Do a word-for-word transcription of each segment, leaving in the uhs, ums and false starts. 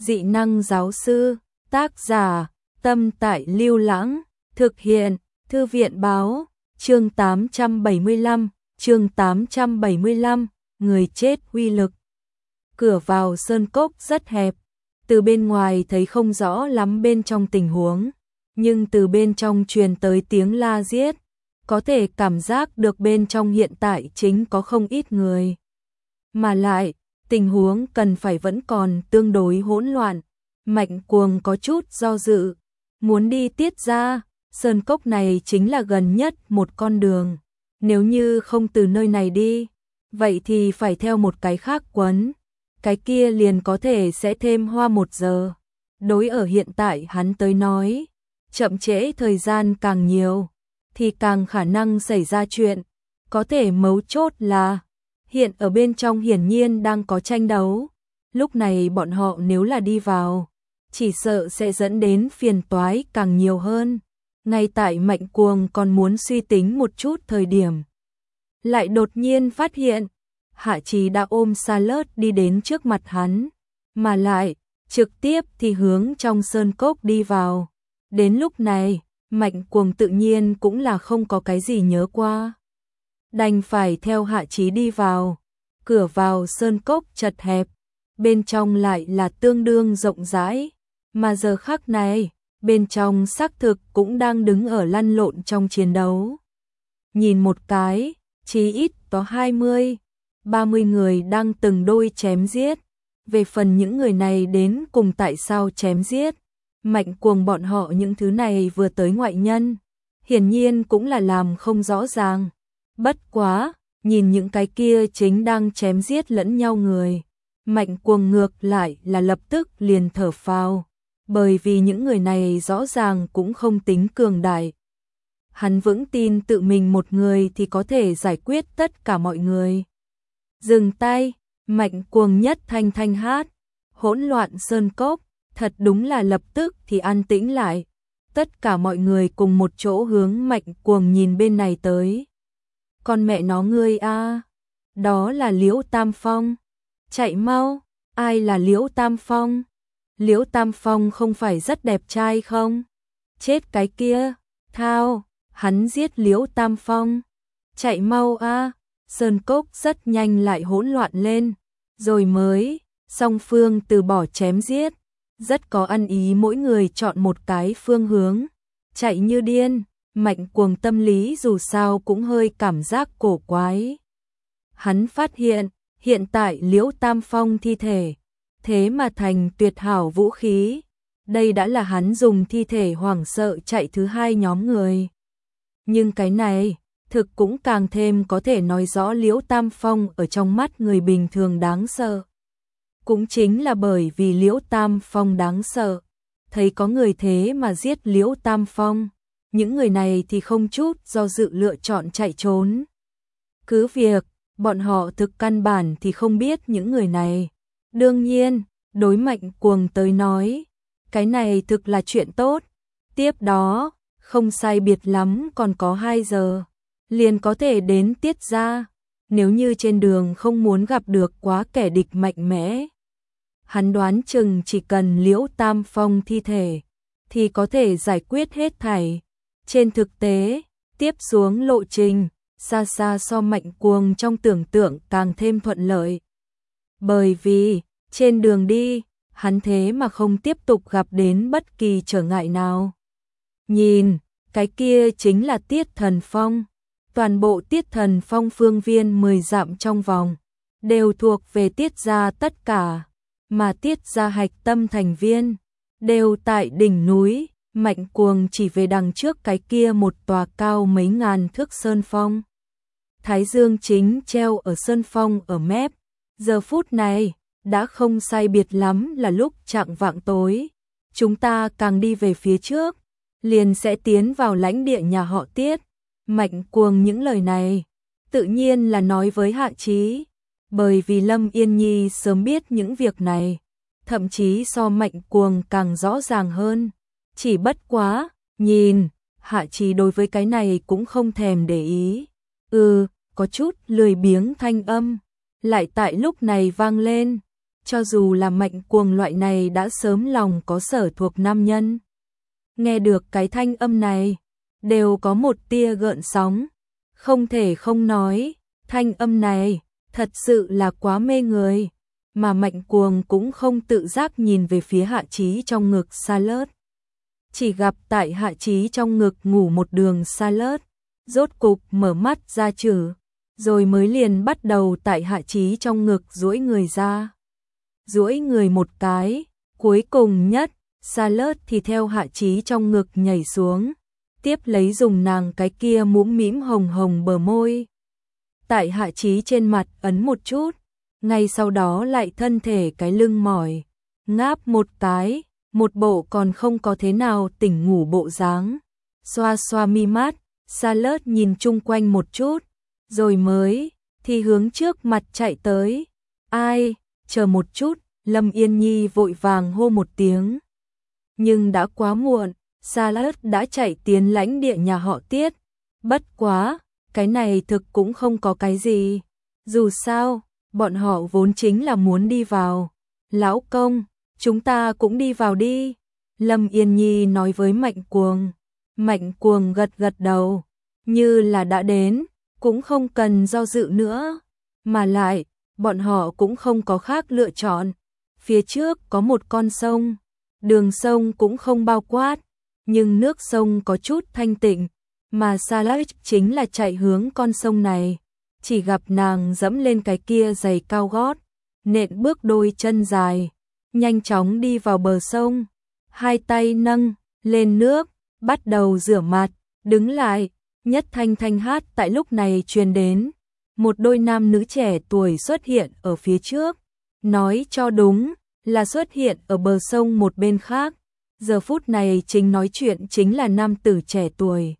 Dị năng giáo sư, tác giả, Tâm Tại Lưu Lãng, thực hiện, Thư viện báo, chương tám trăm bảy mươi lăm, chương tám trăm bảy mươi lăm, người chết uy lực. Cửa vào sơn cốc rất hẹp, từ bên ngoài thấy không rõ lắm bên trong tình huống, nhưng từ bên trong truyền tới tiếng la giết, có thể cảm giác được bên trong hiện tại chính có không ít người. Mà lại, tình huống cần phải vẫn còn tương đối hỗn loạn. Mạnh Cuồng có chút do dự, muốn đi tiết ra, sơn cốc này chính là gần nhất một con đường. Nếu như không từ nơi này đi, vậy thì phải theo một cái khác quấn. Cái kia liền có thể sẽ thêm hoa một giờ. Đối ở hiện tại hắn tới nói, chậm trễ thời gian càng nhiều, thì càng khả năng xảy ra chuyện. Có thể mấu chốt là, hiện ở bên trong hiển nhiên đang có tranh đấu. Lúc này bọn họ nếu là đi vào, chỉ sợ sẽ dẫn đến phiền toái càng nhiều hơn. Ngay tại Mạnh Cuồng còn muốn suy tính một chút thời điểm, lại đột nhiên phát hiện, Hạ Trì đã ôm Salad đi đến trước mặt hắn, mà lại, trực tiếp thì hướng trong sơn cốc đi vào. Đến lúc này, Mạnh Cuồng tự nhiên cũng là không có cái gì nhớ qua. Đành phải theo Hạ Trì đi vào, cửa vào sơn cốc chật hẹp, bên trong lại là tương đương rộng rãi, mà giờ khắc này, bên trong xác thực cũng đang đứng ở lăn lộn trong chiến đấu. Nhìn một cái, chí ít có hai mươi, ba mươi người đang từng đôi chém giết. Về phần những người này đến cùng tại sao chém giết, Mạnh Cuồng bọn họ những thứ này vừa tới ngoại nhân, hiển nhiên cũng là làm không rõ ràng. Bất quá, nhìn những cái kia chính đang chém giết lẫn nhau người, Mạnh Cuồng ngược lại là lập tức liền thở phào, bởi vì những người này rõ ràng cũng không tính cường đại. Hắn vững tin tự mình một người thì có thể giải quyết tất cả mọi người. Dừng tay, Mạnh Cuồng nhất thanh thanh hát, hỗn loạn sơn cốc, thật đúng là lập tức thì an tĩnh lại. Tất cả mọi người cùng một chỗ hướng Mạnh Cuồng nhìn bên này tới. Con mẹ nó ngươi a, đó là Liễu Tam Phong. Chạy mau, ai là Liễu Tam Phong? Liễu Tam Phong không phải rất đẹp trai không? Chết cái kia, thao, hắn giết Liễu Tam Phong. Chạy mau a, sơn cốc rất nhanh lại hỗn loạn lên, rồi mới, song phương từ bỏ chém giết, rất có ăn ý mỗi người chọn một cái phương hướng, chạy như điên. Mạnh Cuồng tâm lý dù sao cũng hơi cảm giác cổ quái. Hắn phát hiện, hiện tại Liễu Tam Phong thi thể, thế mà thành tuyệt hảo vũ khí. Đây đã là hắn dùng thi thể hoảng sợ chạy thứ hai nhóm người. Nhưng cái này, thực cũng càng thêm có thể nói rõ Liễu Tam Phong ở trong mắt người bình thường đáng sợ. Cũng chính là bởi vì Liễu Tam Phong đáng sợ, thấy có người thế mà giết Liễu Tam Phong, những người này thì không chút do dự lựa chọn chạy trốn. Cứ việc, bọn họ thực căn bản thì không biết những người này. Đương nhiên, đối Mạnh Cuồng tới nói, cái này thực là chuyện tốt. Tiếp đó, không sai biệt lắm còn có hai giờ, liền có thể đến tiết ra. Nếu như trên đường không muốn gặp được quá kẻ địch mạnh mẽ, hắn đoán chừng chỉ cần Liễu Tam Phong thi thể, thì có thể giải quyết hết thảy. Trên thực tế, tiếp xuống lộ trình, xa xa so Mạnh Cuồng trong tưởng tượng càng thêm thuận lợi. Bởi vì, trên đường đi, hắn thế mà không tiếp tục gặp đến bất kỳ trở ngại nào. Nhìn, cái kia chính là Tiết Thần Phong. Toàn bộ Tiết Thần Phong phương viên mười dặm trong vòng, đều thuộc về Tiết gia tất cả, mà Tiết gia hạch tâm thành viên, đều tại đỉnh núi. Mạnh Cuồng chỉ về đằng trước cái kia một tòa cao mấy ngàn thước sơn phong. Thái dương chính treo ở sơn phong ở mép, giờ phút này, đã không sai biệt lắm là lúc chạng vạng tối. Chúng ta càng đi về phía trước, liền sẽ tiến vào lãnh địa nhà họ Tiết. Mạnh Cuồng những lời này, tự nhiên là nói với Hạ Chí, bởi vì Lâm Yên Nhi sớm biết những việc này, thậm chí so Mạnh Cuồng càng rõ ràng hơn. Chỉ bất quá, nhìn, Hạ Chí đối với cái này cũng không thèm để ý. Ừ, có chút lười biếng thanh âm, lại tại lúc này vang lên. cho dù là Mạnh Cuồng loại này đã sớm lòng có sở thuộc nam nhân. Nghe được cái thanh âm này, đều có một tia gợn sóng, không thể không nói, thanh âm này thật sự là quá mê người, mà Mạnh Cuồng cũng không tự giác nhìn về phía Hạ Chí trong ngực Charlotte. Chỉ gặp tại Hạ Chí trong ngực ngủ một đường Charlotte, rốt cục mở mắt ra chử, rồi mới liền bắt đầu tại Hạ Chí trong ngực duỗi người ra. Duỗi người một cái, cuối cùng nhất, Charlotte thì theo Hạ Chí trong ngực nhảy xuống, tiếp lấy dùng nàng cái kia mũm mĩm hồng hồng bờ môi. Tại Hạ Chí trên mặt ấn một chút, ngay sau đó lại thân thể cái lưng mỏi, ngáp một cái, một bộ còn không có thế nào tỉnh ngủ bộ dáng. Xoa xoa mi mắt, Charlotte nhìn chung quanh một chút, rồi mới thì hướng trước mặt chạy tới. Ai, chờ một chút, Lâm Yên Nhi vội vàng hô một tiếng. Nhưng đã quá muộn, Charlotte đã chạy tiến lãnh địa nhà họ Tiết. Bất quá, cái này thực cũng không có cái gì. Dù sao, bọn họ vốn chính là muốn đi vào. Lão công, chúng ta cũng đi vào đi. Lâm Yên Nhi nói với Mạnh Cuồng. Mạnh Cuồng gật gật đầu, như là đã đến, cũng không cần do dự nữa. Mà lại, bọn họ cũng không có khác lựa chọn. Phía trước có một con sông, đường sông cũng không bao quát, nhưng nước sông có chút thanh tịnh, mà Charlotte chính là chạy hướng con sông này. Chỉ gặp nàng dẫm lên cái kia giày cao gót, nện bước đôi chân dài, nhanh chóng đi vào bờ sông, hai tay nâng lên nước, bắt đầu rửa mặt, đứng lại, nhất thanh thanh hát tại lúc này truyền đến. Một đôi nam nữ trẻ tuổi xuất hiện ở phía trước, nói cho đúng là xuất hiện ở bờ sông một bên khác. Giờ phút này chính nói chuyện chính là nam tử trẻ tuổi.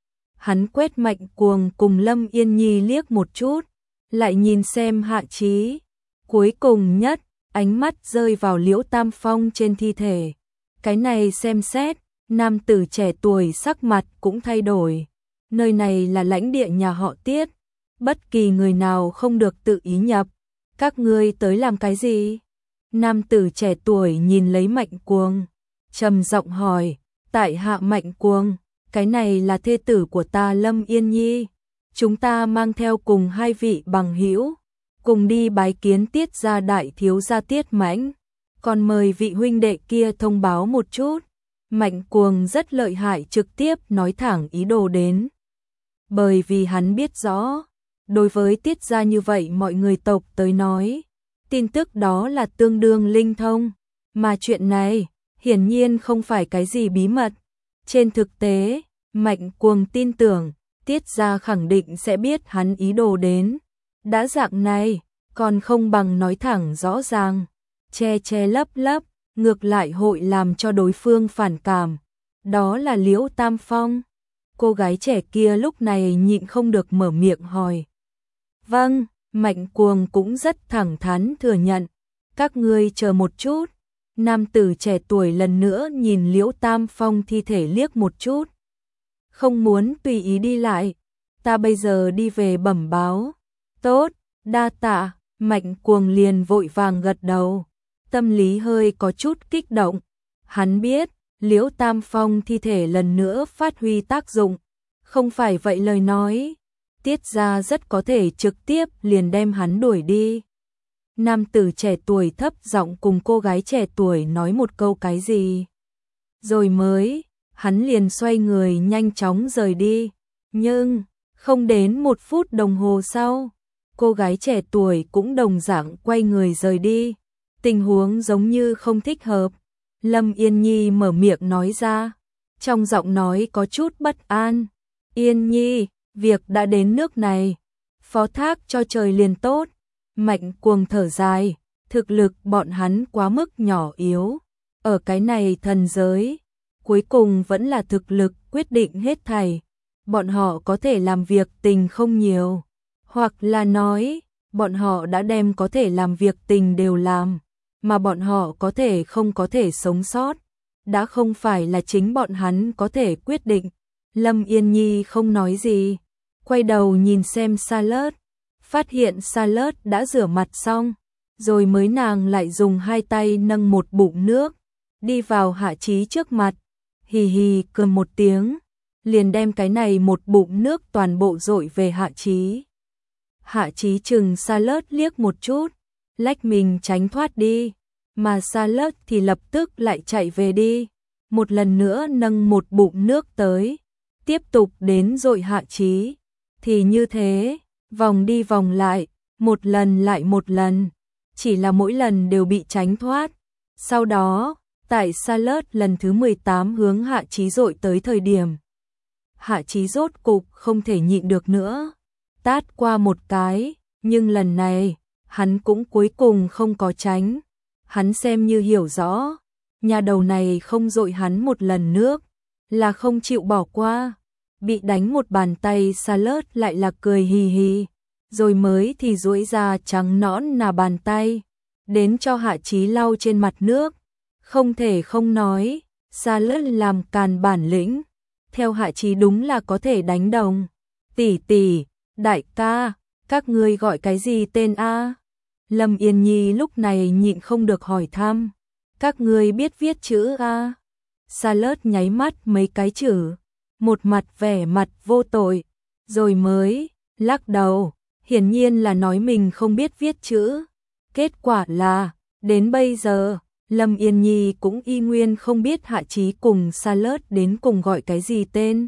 Hắn quét Mạnh Cuồng cùng Lâm Yên Nhi liếc một chút, lại nhìn xem Hạ Chí. Cuối cùng nhất, ánh mắt rơi vào Liễu Tam Phong trên thi thể. Cái này xem xét, nam tử trẻ tuổi sắc mặt cũng thay đổi. Nơi này là lãnh địa nhà họ Tiết, bất kỳ người nào không được tự ý nhập. Các ngươi tới làm cái gì? Nam tử trẻ tuổi nhìn lấy Mạnh Cuồng, trầm giọng hỏi. Tại hạ Mạnh Cuồng, cái này là thê tử của ta Lâm Yên Nhi. Chúng ta mang theo cùng hai vị bằng hữu, cùng đi bái kiến Tiết gia đại thiếu gia Tiết Mãnh. Còn mời vị huynh đệ kia thông báo một chút. Mạnh Cuồng rất lợi hại, trực tiếp nói thẳng ý đồ đến. Bởi vì hắn biết rõ, đối với Tiết gia như vậy mọi người tộc tới nói, tin tức đó là tương đương linh thông, mà chuyện này hiển nhiên không phải cái gì bí mật. Trên thực tế, Mạnh Cuồng tin tưởng Tiết gia khẳng định sẽ biết hắn ý đồ đến. Đã dạng này, còn không bằng nói thẳng rõ ràng, che che lấp lấp, ngược lại hội làm cho đối phương phản cảm. Đó là Liễu Tam Phong. Cô gái trẻ kia lúc này nhịn không được mở miệng hỏi. Vâng, Mạnh Cuồng cũng rất thẳng thắn thừa nhận. Các ngươi chờ một chút. Nam tử trẻ tuổi lần nữa nhìn Liễu Tam Phong thi thể liếc một chút. Không muốn tùy ý đi lại. Ta bây giờ đi về bẩm báo. Tốt, đa tạ. Mạnh Cuồng liền vội vàng gật đầu. Tâm lý hơi có chút kích động. Hắn biết, Liễu Tam Phong thi thể lần nữa phát huy tác dụng. Không phải vậy lời nói, Tiết gia rất có thể trực tiếp liền đem hắn đuổi đi. Nam tử trẻ tuổi thấp giọng cùng cô gái trẻ tuổi nói một câu cái gì. Rồi mới, hắn liền xoay người nhanh chóng rời đi. Nhưng, không đến một phút đồng hồ sau, cô gái trẻ tuổi cũng đồng dạng quay người rời đi. Tình huống giống như không thích hợp. Lâm Yên Nhi mở miệng nói ra, trong giọng nói có chút bất an. Yên Nhi, việc đã đến nước này, phó thác cho trời liền tốt. Mạnh Cuồng thở dài, thực lực bọn hắn quá mức nhỏ yếu. Ở cái này thần giới, cuối cùng vẫn là thực lực quyết định hết thảy. Bọn họ có thể làm việc tình không nhiều, hoặc là nói, bọn họ đã đem có thể làm việc tình đều làm, mà bọn họ có thể không có thể sống sót, đã không phải là chính bọn hắn có thể quyết định. Lâm Yên Nhi không nói gì, quay đầu nhìn xem Charlotte, phát hiện Charlotte đã rửa mặt xong, rồi mới nàng lại dùng hai tay nâng một bụng nước, đi vào Hạ Chí trước mặt, hì hì cười một tiếng, liền đem cái này một bụng nước toàn bộ dội về Hạ Chí. Hạ Chí chừng Charlotte liếc một chút, lách mình tránh thoát đi, mà Charlotte thì lập tức lại chạy về đi, một lần nữa nâng một bụng nước tới, tiếp tục đến dội Hạ Chí. Thì như thế, vòng đi vòng lại, một lần lại một lần, chỉ là mỗi lần đều bị tránh thoát. Sau đó, tại Charlotte lần thứ mười tám hướng Hạ Chí dội tới thời điểm, Hạ Chí rốt cục không thể nhịn được nữa, tát qua một cái, nhưng lần này, hắn cũng cuối cùng không có tránh. Hắn xem như hiểu rõ, nhà đầu này không dội hắn một lần nước, là không chịu bỏ qua. Bị đánh một bàn tay Charlotte lại là cười hì hì, rồi mới thì duỗi ra trắng nõn nà bàn tay, đến cho Hạ Chí lau trên mặt nước. Không thể không nói, Charlotte làm càn bản lĩnh, theo Hạ Chí đúng là có thể đánh đồng. Tỷ tỷ, đại ca, các ngươi gọi cái gì tên a? Lâm Yên Nhi lúc này nhịn không được hỏi thăm, các ngươi biết viết chữ a? Charlotte nháy mắt mấy cái chữ, một mặt vẻ mặt vô tội, rồi mới lắc đầu, hiển nhiên là nói mình không biết viết chữ. Kết quả là, đến bây giờ, Lâm Yên Nhi cũng y nguyên không biết Hạ Chí cùng Charlotte đến cùng gọi cái gì tên.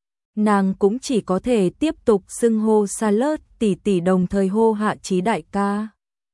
Nàng cũng chỉ có thể tiếp tục xưng hô Charlotte tỷ tỷ đồng thời hô Hạ Chí đại ca.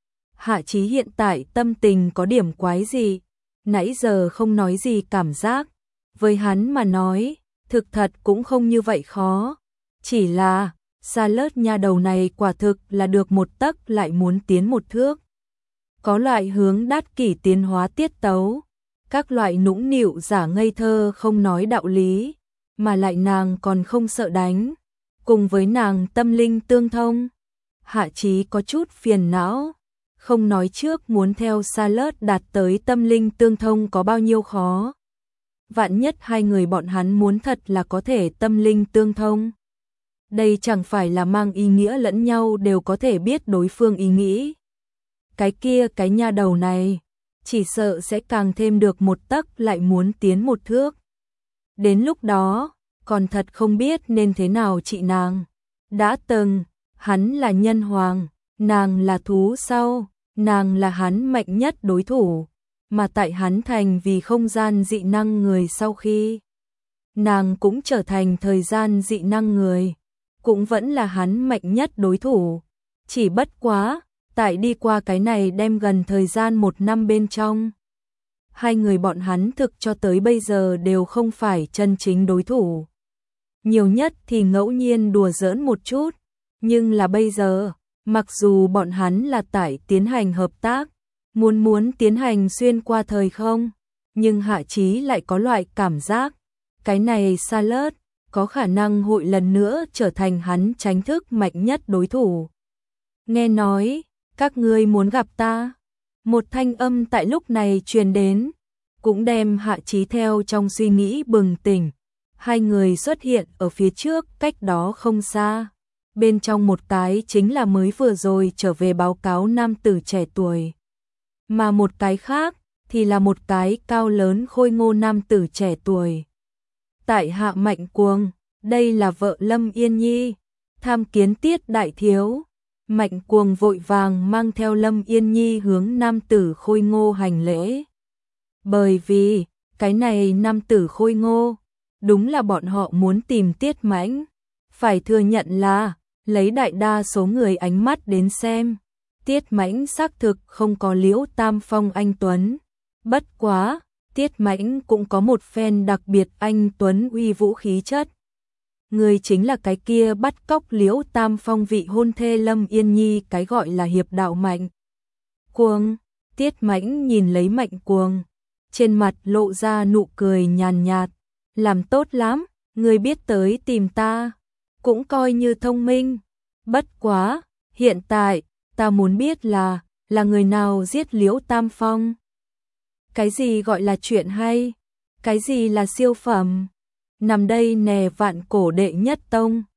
Hạ Chí hiện tại tâm tình có điểm quái gì, nãy giờ không nói gì cảm giác, với hắn mà nói, thực thật cũng không như vậy khó, chỉ là Charlotte nha đầu này quả thực là được một tấc lại muốn tiến một thước. Có loại hướng đát kỷ tiến hóa tiết tấu, các loại nũng nịu giả ngây thơ không nói đạo lý, mà lại nàng còn không sợ đánh, cùng với nàng tâm linh tương thông. Hạ Chí có chút phiền não, không nói trước muốn theo Charlotte đạt tới tâm linh tương thông có bao nhiêu khó. Vạn nhất hai người bọn hắn muốn thật là có thể tâm linh tương thông. Đây chẳng phải là mang ý nghĩa lẫn nhau đều có thể biết đối phương ý nghĩ. Cái kia cái nha đầu này, chỉ sợ sẽ càng thêm được một tấc lại muốn tiến một thước. Đến lúc đó, còn thật không biết nên thế nào trị nàng. Đã từng, hắn là nhân hoàng, nàng là thú sau, nàng là hắn mạnh nhất đối thủ, mà tại hắn thành vì không gian dị năng người sau khi, nàng cũng trở thành thời gian dị năng người, cũng vẫn là hắn mạnh nhất đối thủ. Chỉ bất quá, tại đi qua cái này đem gần thời gian một năm bên trong, hai người bọn hắn thực cho tới bây giờ đều không phải chân chính đối thủ. Nhiều nhất thì ngẫu nhiên đùa giỡn một chút, nhưng là bây giờ, mặc dù bọn hắn là tại tiến hành hợp tác, muốn muốn tiến hành xuyên qua thời không, nhưng Hạ Chí lại có loại cảm giác, cái này Charlotte có khả năng hội lần nữa trở thành hắn tránh thức mạnh nhất đối thủ. Nghe nói, các ngươi muốn gặp ta. Một thanh âm tại lúc này truyền đến, cũng đem Hạ Chí theo trong suy nghĩ bừng tỉnh. Hai người xuất hiện ở phía trước, cách đó không xa. Bên trong một cái chính là mới vừa rồi trở về báo cáo nam tử trẻ tuổi. Mà một cái khác thì là một cái cao lớn khôi ngô nam tử trẻ tuổi. Tại Hạ Mạnh Cuồng, đây là vợ Lâm Yên Nhi, tham kiến Tiết đại thiếu. Mạnh Cuồng vội vàng mang theo Lâm Yên Nhi hướng nam tử khôi ngô hành lễ. Bởi vì, cái này nam tử khôi ngô, đúng là bọn họ muốn tìm Tiết Mãnh. Phải thừa nhận là, lấy đại đa số người ánh mắt đến xem, Tiết Mãnh xác thực không có Liễu Tam Phong anh tuấn. Bất quá, Tiết Mãnh cũng có một phen đặc biệt anh tuấn uy vũ khí chất. Người chính là cái kia bắt cóc Liễu Tam Phong vị hôn thê Lâm Yên Nhi, cái gọi là hiệp đạo Mạnh Cuồng. Tiết Mãnh nhìn lấy Mạnh Cuồng, trên mặt lộ ra nụ cười nhàn nhạt, làm tốt lắm, người biết tới tìm ta, cũng coi như thông minh. Bất quá, hiện tại, ta muốn biết là, là người nào giết Liễu Tam Phong? Cái gì gọi là chuyện hay? Cái gì là siêu phẩm? Nằm đây nè vạn cổ đệ nhất tông,